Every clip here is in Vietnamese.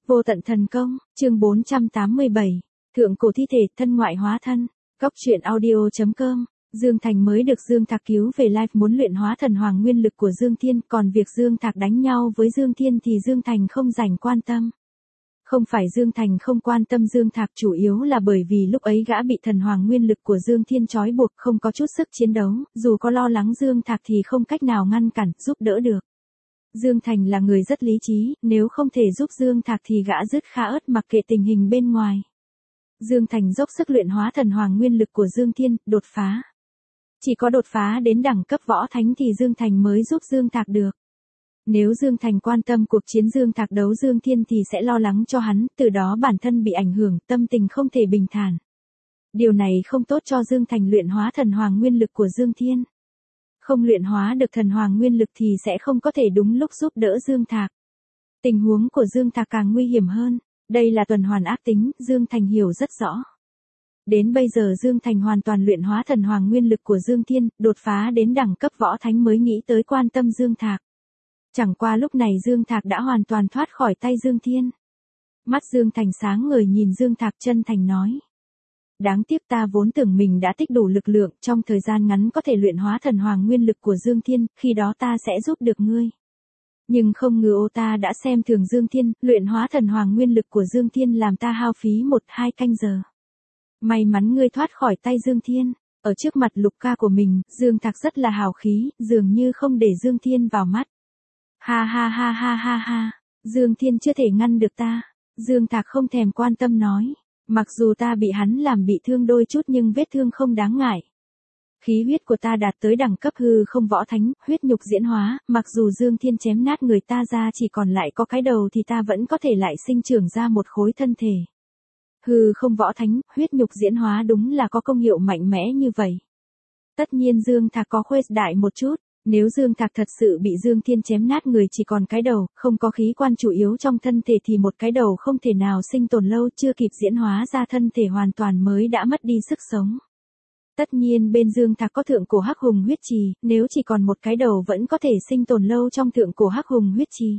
Vô tận thần công, chương 487. Thượng cổ thi thể, thân ngoại hóa thân. Góc truyện audio.com. Dương Thành mới được Dương Thạc cứu về live muốn luyện hóa thần hoàng nguyên lực của Dương Thiên, còn việc Dương Thạc đánh nhau với Dương Thiên thì Dương Thành không dành quan tâm. Không phải Dương Thành không quan tâm Dương Thạc, chủ yếu là bởi vì lúc ấy gã bị thần hoàng nguyên lực của Dương Thiên trói buộc, không có chút sức chiến đấu, dù có lo lắng Dương Thạc thì không cách nào ngăn cản, giúp đỡ được. Dương Thành là người rất lý trí, nếu không thể giúp Dương Thạc thì gã dứt khá ớt mặc kệ tình hình bên ngoài. Dương Thành dốc sức luyện hóa thần hoàng nguyên lực của Dương Thiên, đột phá. Chỉ có đột phá đến đẳng cấp võ thánh thì Dương Thành mới giúp Dương Thạc được. Nếu Dương Thành quan tâm cuộc chiến Dương Thạc đấu Dương Thiên thì sẽ lo lắng cho hắn, từ đó bản thân bị ảnh hưởng, tâm tình không thể bình thản. Điều này không tốt cho Dương Thành luyện hóa thần hoàng nguyên lực của Dương Thiên. Không luyện hóa được thần hoàng nguyên lực thì sẽ không có thể đúng lúc giúp đỡ Dương Thạc. Tình huống của Dương Thạc càng nguy hiểm hơn, đây là tuần hoàn ác tính, Dương Thành hiểu rất rõ. Đến bây giờ Dương Thành hoàn toàn luyện hóa thần hoàng nguyên lực của Dương Thiên, đột phá đến đẳng cấp võ thánh mới nghĩ tới quan tâm Dương Thạc. Chẳng qua lúc này Dương Thạc đã hoàn toàn thoát khỏi tay Dương Thiên. Mắt Dương Thành sáng ngời nhìn Dương Thạc, chân thành nói. Đáng tiếc ta vốn tưởng mình đã tích đủ lực lượng, trong thời gian ngắn có thể luyện hóa thần hoàng nguyên lực của Dương Thiên, khi đó ta sẽ giúp được ngươi. Nhưng không ngờ ta đã xem thường Dương Thiên, luyện hóa thần hoàng nguyên lực của Dương Thiên làm ta hao phí 1-2 canh giờ. May mắn ngươi thoát khỏi tay Dương Thiên. Ở trước mặt Lục ca của mình, Dương Thạc rất là hào khí, dường như không để Dương Thiên vào mắt. Ha ha ha ha ha ha, Dương Thiên chưa thể ngăn được ta. Dương Thạc không thèm quan tâm nói. Mặc dù ta bị hắn làm bị thương đôi chút nhưng vết thương không đáng ngại. Khí huyết của ta đạt tới đẳng cấp hư không võ thánh, huyết nhục diễn hóa, mặc dù Dương Thiên chém nát người ta ra chỉ còn lại có cái đầu thì ta vẫn có thể lại sinh trưởng ra một khối thân thể. Hư không võ thánh, huyết nhục diễn hóa đúng là có công hiệu mạnh mẽ như vậy. Tất nhiên Dương Thạc có khuếch đại một chút. Nếu Dương Thạc thật sự bị Dương Thiên chém nát người chỉ còn cái đầu, không có khí quan chủ yếu trong thân thể thì một cái đầu không thể nào sinh tồn lâu, chưa kịp diễn hóa ra thân thể hoàn toàn mới đã mất đi sức sống. Tất nhiên bên Dương Thạc có thượng cổ hắc hùng huyết trì, nếu chỉ còn một cái đầu vẫn có thể sinh tồn lâu trong thượng cổ hắc hùng huyết trì.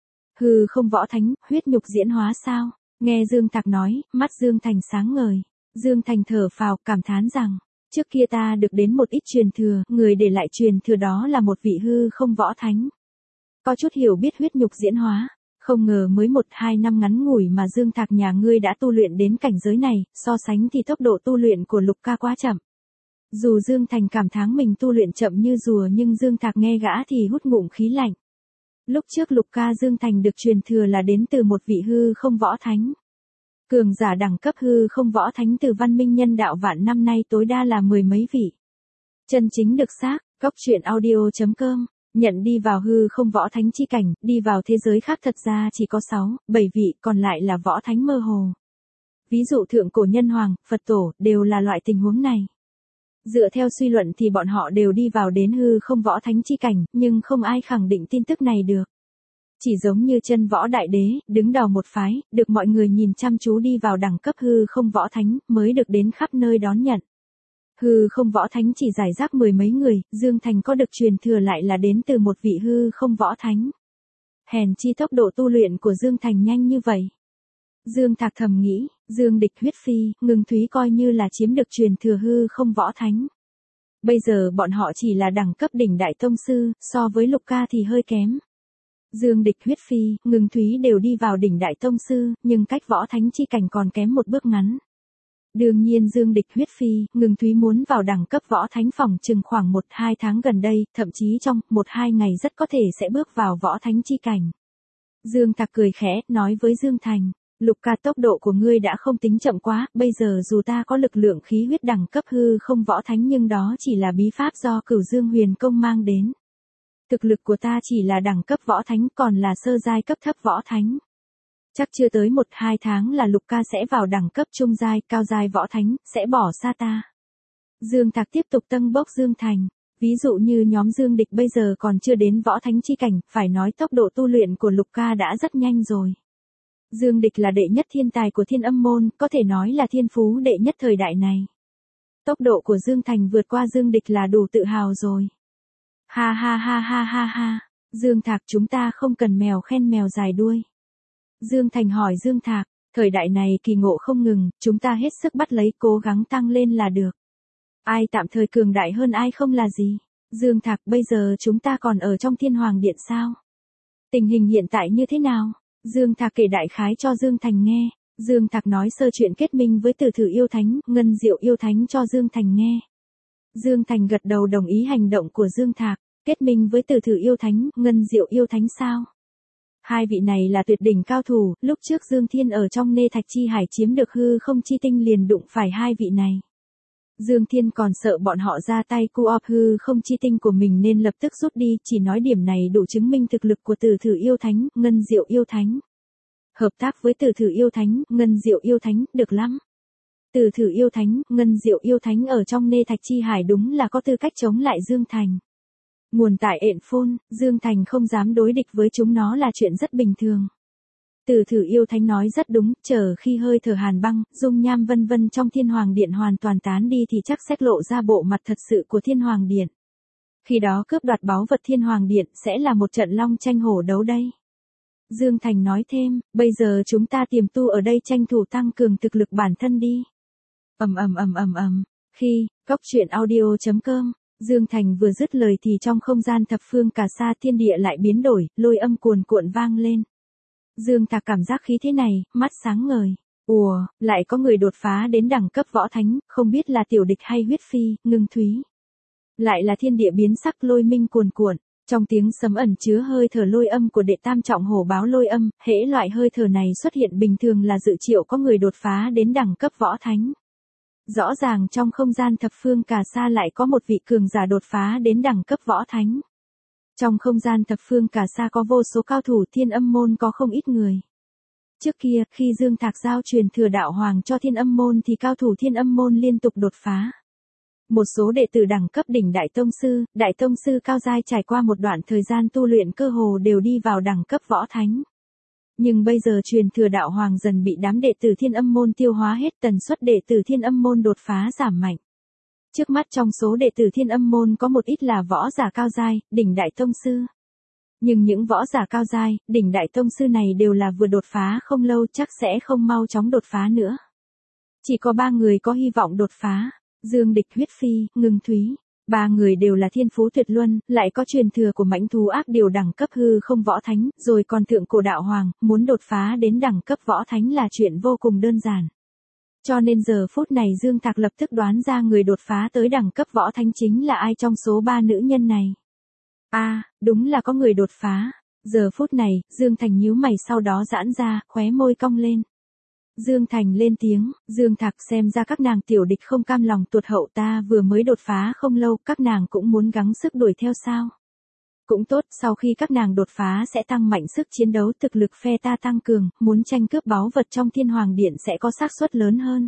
Hừ, không võ thánh, huyết nhục diễn hóa sao? Nghe Dương Thạc nói, mắt Dương Thành sáng ngời. Dương Thành thở phào, cảm thán rằng. Trước kia ta được đến một ít truyền thừa, người để lại truyền thừa đó là một vị hư không võ thánh. Có chút hiểu biết huyết nhục diễn hóa, không ngờ mới 1-2 năm ngắn ngủi mà Dương Thạc nhà ngươi đã tu luyện đến cảnh giới này, so sánh thì tốc độ tu luyện của Lục ca quá chậm. Dù Dương Thành cảm thán mình tu luyện chậm như rùa nhưng Dương Thạc nghe gã thì hút ngụm khí lạnh. Lúc trước Lục ca Dương Thành được truyền thừa là đến từ một vị hư không võ thánh. Cường giả đẳng cấp hư không võ thánh từ văn minh nhân đạo vạn năm nay tối đa là 10 mấy vị. Chân chính được xác, góc truyện audio.com, nhận đi vào hư không võ thánh chi cảnh, đi vào thế giới khác thật ra chỉ có 6-7 vị, còn lại là võ thánh mơ hồ. Ví dụ thượng cổ nhân hoàng, Phật tổ, đều là loại tình huống này. Dựa theo suy luận thì bọn họ đều đi vào đến hư không võ thánh chi cảnh, nhưng không ai khẳng định tin tức này được. Chỉ giống như chân võ đại đế, đứng đầu một phái, được mọi người nhìn chăm chú đi vào đẳng cấp hư không võ thánh, mới được đến khắp nơi đón nhận. Hư không võ thánh chỉ giải rác 10 mấy người, Dương Thành có được truyền thừa lại là đến từ một vị hư không võ thánh. Hèn chi tốc độ tu luyện của Dương Thành nhanh như vậy. Dương Thạc thầm nghĩ, Dương Địch huyết phi, Ngưng Thúy coi như là chiếm được truyền thừa hư không võ thánh. Bây giờ bọn họ chỉ là đẳng cấp đỉnh đại tông sư, so với Lục ca thì hơi kém. Dương Địch huyết phi, Ngưng Thúy đều đi vào đỉnh đại tông sư, nhưng cách võ thánh chi cảnh còn kém một bước ngắn. Đương nhiên Dương Địch huyết phi, Ngưng Thúy muốn vào đẳng cấp võ thánh phòng chừng khoảng 1-2 tháng gần đây, thậm chí trong 1-2 ngày rất có thể sẽ bước vào võ thánh chi cảnh. Dương Thạc cười khẽ, nói với Dương Thành, Lục ca tốc độ của ngươi đã không tính chậm quá, bây giờ dù ta có lực lượng khí huyết đẳng cấp hư không võ thánh nhưng đó chỉ là bí pháp do Cửu Dương Huyền Công mang đến. Thực lực của ta chỉ là đẳng cấp võ thánh còn là sơ giai cấp thấp võ thánh. Chắc chưa tới 1-2 tháng là Lục ca sẽ vào đẳng cấp trung giai, cao giai võ thánh, sẽ bỏ xa ta. Dương Thạc tiếp tục tâng bốc Dương Thành. Ví dụ như nhóm Dương Địch bây giờ còn chưa đến võ thánh chi cảnh, phải nói tốc độ tu luyện của Lục ca đã rất nhanh rồi. Dương Địch là đệ nhất thiên tài của Thiên Âm môn, có thể nói là thiên phú đệ nhất thời đại này. Tốc độ của Dương Thành vượt qua Dương Địch là đủ tự hào rồi. Ha ha ha ha ha ha, Dương Thạc chúng ta không cần mèo khen mèo dài đuôi. Dương Thành hỏi Dương Thạc, thời đại này kỳ ngộ không ngừng, chúng ta hết sức bắt lấy cố gắng tăng lên là được. Ai tạm thời cường đại hơn ai không là gì. Dương Thạc, bây giờ chúng ta còn ở trong Thiên Hoàng Điện sao? Tình hình hiện tại như thế nào? Dương Thạc kể đại khái cho Dương Thành nghe. Dương Thạc nói sơ chuyện kết minh với Tử Thử Yêu Thánh, Ngân Diệu Yêu Thánh cho Dương Thành nghe. Dương Thành gật đầu đồng ý hành động của Dương Thạc. Kết minh với Tử Thử Yêu Thánh, Ngân Diệu Yêu Thánh sao? Hai vị này là tuyệt đỉnh cao thủ, lúc trước Dương Thiên ở trong Nê Thạch Chi Hải chiếm được hư không chi tinh liền đụng phải hai vị này. Dương Thiên còn sợ bọn họ ra tay cu-op hư không chi tinh của mình nên lập tức rút đi, chỉ nói điểm này đủ chứng minh thực lực của Tử Thử Yêu Thánh, Ngân Diệu Yêu Thánh. Hợp tác với Tử Thử Yêu Thánh, Ngân Diệu Yêu Thánh, được lắm. Tử Thử Yêu Thánh, Ngân Diệu Yêu Thánh ở trong Nê Thạch Chi Hải đúng là có tư cách chống lại Dương Thành. Nguồn tại ện phôn, Dương Thành không dám đối địch với chúng nó là chuyện rất bình thường. Tử Thử Yêu Thánh nói rất đúng, chờ khi hơi thở hàn băng, dung nham vân vân trong Thiên Hoàng Điện hoàn toàn tán đi thì chắc sẽ lộ ra bộ mặt thật sự của Thiên Hoàng Điện. Khi đó cướp đoạt báu vật Thiên Hoàng Điện sẽ là một trận long tranh hổ đấu đây. Dương Thành nói thêm, bây giờ chúng ta tiềm tu ở đây tranh thủ tăng cường thực lực bản thân đi. Khi, Cóc truyện audio.com, Dương Thành vừa dứt lời thì trong không gian thập phương cả sa thiên địa lại biến đổi, lôi âm cuồn cuộn vang lên. Dương Thạc cảm giác khí thế này, mắt sáng ngời. Ùa, lại có người đột phá đến đẳng cấp võ thánh, không biết là tiểu địch hay huyết phi, ngưng thúy. Lại là thiên địa biến sắc lôi minh cuồn cuộn, trong tiếng sấm ẩn chứa hơi thở lôi âm của đệ tam trọng hổ báo lôi âm, hễ loại hơi thở này xuất hiện bình thường là dự triệu có người đột phá đến đẳng cấp võ thánh. Rõ ràng trong không gian thập phương cả sa lại có một vị cường giả đột phá đến đẳng cấp võ thánh. Trong không gian thập phương cả sa có vô số cao thủ Thiên Âm môn có không ít người. Trước kia, khi Dương Thạc giao truyền thừa đạo hoàng cho Thiên Âm môn thì cao thủ Thiên Âm môn liên tục đột phá. Một số đệ tử đẳng cấp đỉnh đại tông sư cao giai trải qua một đoạn thời gian tu luyện cơ hồ đều đi vào đẳng cấp võ thánh. Nhưng bây giờ truyền thừa đạo hoàng dần bị đám đệ tử Thiên Âm môn tiêu hóa hết, tần suất đệ tử Thiên Âm môn đột phá giảm mạnh. Trước mắt trong số đệ tử Thiên Âm môn có một ít là võ giả cao giai, đỉnh đại tông sư. Nhưng những võ giả cao giai, đỉnh đại tông sư này đều là vừa đột phá không lâu, chắc sẽ không mau chóng đột phá nữa. Chỉ có 3 người có hy vọng đột phá, Dương Địch, Huyết Phi, Ngưng Thúy. 3 người đều là thiên phú tuyệt luân, lại có truyền thừa của mãnh thú ác điều đẳng cấp hư không võ thánh, rồi còn thượng cổ đạo hoàng, muốn đột phá đến đẳng cấp võ thánh là chuyện vô cùng đơn giản. Cho nên giờ phút này Dương Thạc lập tức đoán ra người đột phá tới đẳng cấp võ thánh chính là ai trong số 3 nữ nhân này. Đúng là có người đột phá. Giờ phút này, Dương Thành nhíu mày sau đó giãn ra, khóe môi cong lên. Dương Thành lên tiếng, Dương Thạc xem ra các nàng tiểu địch không cam lòng tuột hậu, ta vừa mới đột phá không lâu, các nàng cũng muốn gắng sức đuổi theo sao. Cũng tốt, sau khi các nàng đột phá sẽ tăng mạnh sức chiến đấu, thực lực phe ta tăng cường, muốn tranh cướp báu vật trong Thiên Hoàng Điện sẽ có xác suất lớn hơn.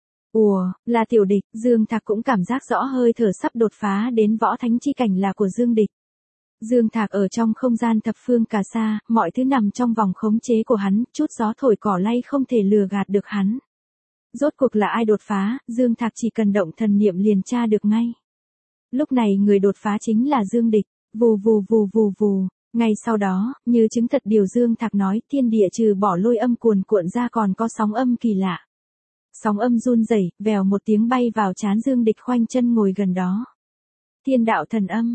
Là tiểu địch, Dương Thạc cũng cảm giác rõ hơi thở sắp đột phá đến võ thánh chi cảnh là của Dương Địch. Dương Thạc ở trong không gian thập phương cả sa, mọi thứ nằm trong vòng khống chế của hắn, chút gió thổi cỏ lay không thể lừa gạt được hắn. Rốt cuộc là ai đột phá, Dương Thạc chỉ cần động thần niệm liền tra được ngay. Lúc này người đột phá chính là Dương Địch. Vù vù vù vù vù. Ngay sau đó, như chứng thật điều Dương Thạc nói, thiên địa trừ bỏ lôi âm cuồn cuộn ra còn có sóng âm kỳ lạ. Sóng âm run rẩy, vèo một tiếng bay vào trán Dương Địch khoanh chân ngồi gần đó. Thiên đạo thần âm,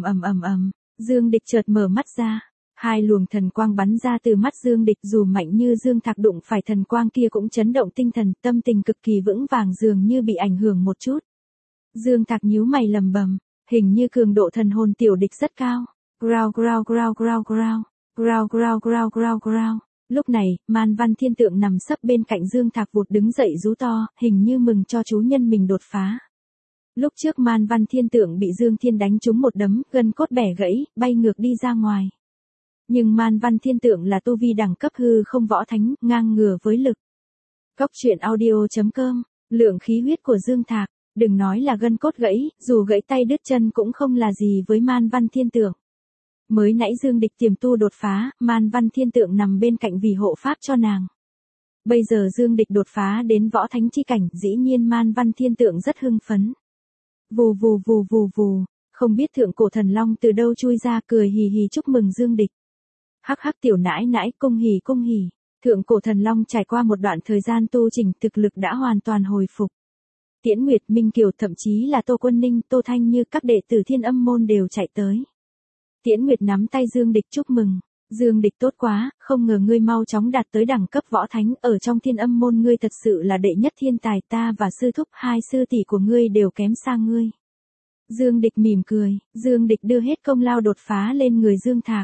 Dương Địch chợt mở mắt ra. 2 luồng thần quang bắn ra từ mắt Dương Địch, dù mạnh như Dương Thạc đụng phải thần quang kia cũng chấn động tinh thần, tâm tình cực kỳ vững vàng dường như bị ảnh hưởng một chút. Dương Thạc nhíu mày lầm bầm. Hình như cường độ thần hồn tiểu địch rất cao. Growl. Lúc này, Man Văn Thiên Tượng nằm sấp bên cạnh Dương Thạc vụt đứng dậy rú to, hình như mừng cho chú nhân mình đột phá. Lúc trước Man Văn Thiên Tượng bị Dương Thiên đánh trúng một đấm, gân cốt bẻ gãy, bay ngược đi ra ngoài. Nhưng Man Văn Thiên Tượng là tu vi đẳng cấp hư không võ thánh, ngang ngửa với lực. Cóc truyện audio.com, lượng khí huyết của Dương Thạc. Đừng nói là gân cốt gãy, dù gãy tay đứt chân cũng không là gì với Man Văn Thiên Tượng. Mới nãy Dương Địch tiềm tu đột phá, Man Văn Thiên Tượng nằm bên cạnh vì hộ pháp cho nàng. Bây giờ Dương Địch đột phá đến võ thánh chi cảnh, dĩ nhiên Man Văn Thiên Tượng rất hưng phấn. Vù, không biết thượng cổ thần long từ đâu chui ra cười hì hì chúc mừng Dương Địch. Hắc tiểu nãi nãi, cung hỉ. Thượng cổ thần long trải qua một đoạn thời gian tu chỉnh, thực lực đã hoàn toàn hồi phục. Tiễn Nguyệt, Minh Kiều, thậm chí là Tô Quân Ninh, Tô Thanh Như, các đệ tử Thiên Âm môn đều chạy tới. Tiễn Nguyệt nắm tay Dương Địch chúc mừng. Dương Địch, tốt quá, không ngờ ngươi mau chóng đạt tới đẳng cấp võ thánh, ở trong Thiên Âm môn ngươi thật sự là đệ nhất thiên tài, ta và sư thúc hai sư tỷ của ngươi đều kém xa ngươi. Dương Địch mỉm cười, Dương Địch đưa hết công lao đột phá lên người Dương Thạc.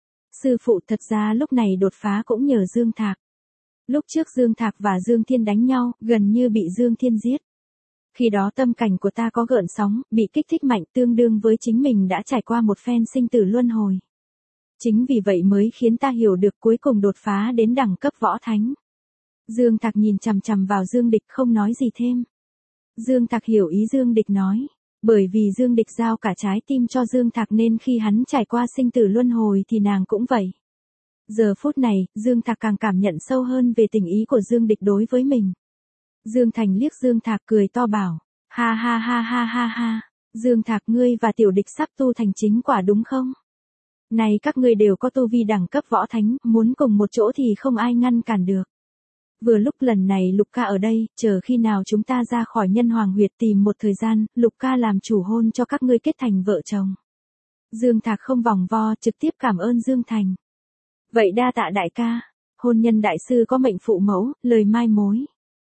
Sư phụ, thật ra lúc này đột phá cũng nhờ Dương Thạc. Lúc trước Dương Thạc và Dương Thiên đánh nhau, gần như bị Dương Thiên giết. Khi đó tâm cảnh của ta có gợn sóng, bị kích thích mạnh, tương đương với chính mình đã trải qua một phen sinh tử luân hồi. Chính vì vậy mới khiến ta hiểu được cuối cùng đột phá đến đẳng cấp võ thánh. Dương Thạc nhìn chằm chằm vào Dương Địch không nói gì thêm. Dương Thạc hiểu ý Dương Địch nói. Bởi vì Dương Địch giao cả trái tim cho Dương Thạc nên khi hắn trải qua sinh tử luân hồi thì nàng cũng vậy. Giờ phút này, Dương Thạc càng cảm nhận sâu hơn về tình ý của Dương Địch đối với mình. Dương Thành liếc Dương Thạc cười to bảo. Ha ha ha ha ha ha. Dương Thạc, ngươi và Tiểu Địch sắp tu thành chính quả đúng không? Này, các ngươi đều có tu vi đẳng cấp võ thánh, muốn cùng một chỗ thì không ai ngăn cản được. Vừa lúc lần này Lục ca ở đây, chờ khi nào chúng ta ra khỏi Nhân Hoàng huyệt tìm một thời gian, Lục ca làm chủ hôn cho các ngươi kết thành vợ chồng. Dương Thạc không vòng vo, trực tiếp cảm ơn Dương Thành. Vậy đa tạ đại ca. Hôn nhân đại sư có mệnh phụ mẫu, lời mai mối.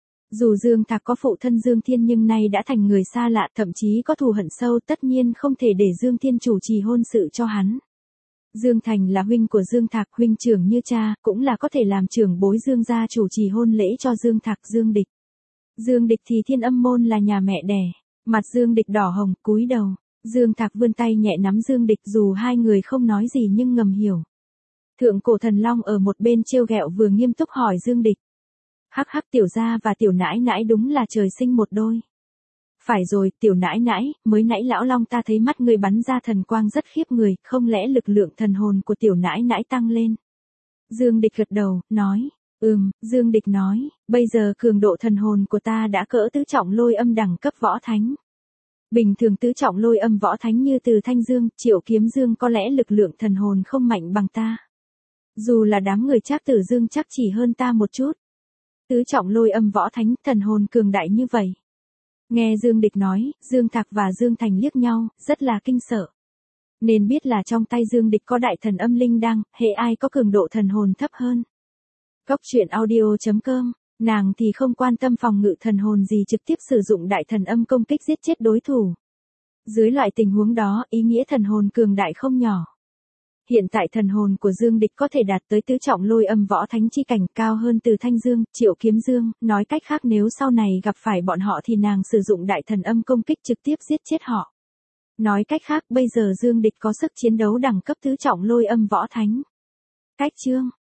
Dù Dương Thạc có phụ thân Dương Thiên nhưng nay đã thành người xa lạ, thậm chí có thù hận sâu, tất nhiên không thể để Dương Thiên chủ trì hôn sự cho hắn. Dương Thành là huynh của Dương Thạc, huynh trưởng như cha, cũng là có thể làm trưởng bối Dương gia chủ trì hôn lễ cho Dương Thạc. Dương Địch. Dương Địch thì Thiên Âm môn là nhà mẹ đẻ. Mặt Dương Địch đỏ hồng, cúi đầu. Dương Thạc vươn tay nhẹ nắm Dương Địch, dù hai người không nói gì nhưng ngầm hiểu. Thượng cổ thần long ở một bên trêu ghẹo vừa nghiêm túc hỏi Dương Địch. Hắc hắc, tiểu gia và tiểu nãi nãi đúng là trời sinh một đôi. Phải rồi, tiểu nãi nãi, mới nãy lão long ta thấy mắt ngươi bắn ra thần quang rất khiếp người, không lẽ lực lượng thần hồn của tiểu nãi nãi tăng lên? Dương Địch gật đầu, nói. Dương Địch nói, bây giờ cường độ thần hồn của ta đã cỡ tứ trọng lôi âm đẳng cấp võ thánh. Bình thường tứ trọng lôi âm võ thánh như Từ Thanh Dương, Triệu Kiếm Dương có lẽ lực lượng thần hồn không mạnh bằng ta. Dù là đám người Trác Tử Dương chắc chỉ hơn ta một chút. Tứ trọng lôi âm võ thánh, thần hồn cường đại như vậy. Nghe Dương Địch nói, Dương Thạc và Dương Thành liếc nhau, rất là kinh sợ. Nên biết là trong tay Dương Địch có đại thần âm linh đăng, hệ ai có cường độ thần hồn thấp hơn. Góc truyện audio.com, nàng thì không quan tâm phòng ngự thần hồn gì, trực tiếp sử dụng đại thần âm công kích giết chết đối thủ. Dưới loại tình huống đó, ý nghĩa thần hồn cường đại không nhỏ. Hiện tại thần hồn của Dương Địch có thể đạt tới tứ trọng lôi âm võ thánh chi cảnh, cao hơn Từ Thanh Dương, Triệu Kiếm Dương, nói cách khác nếu sau này gặp phải bọn họ thì nàng sử dụng đại thần âm công kích trực tiếp giết chết họ. Nói cách khác bây giờ Dương Địch có sức chiến đấu đẳng cấp tứ trọng lôi âm võ thánh. Cách chương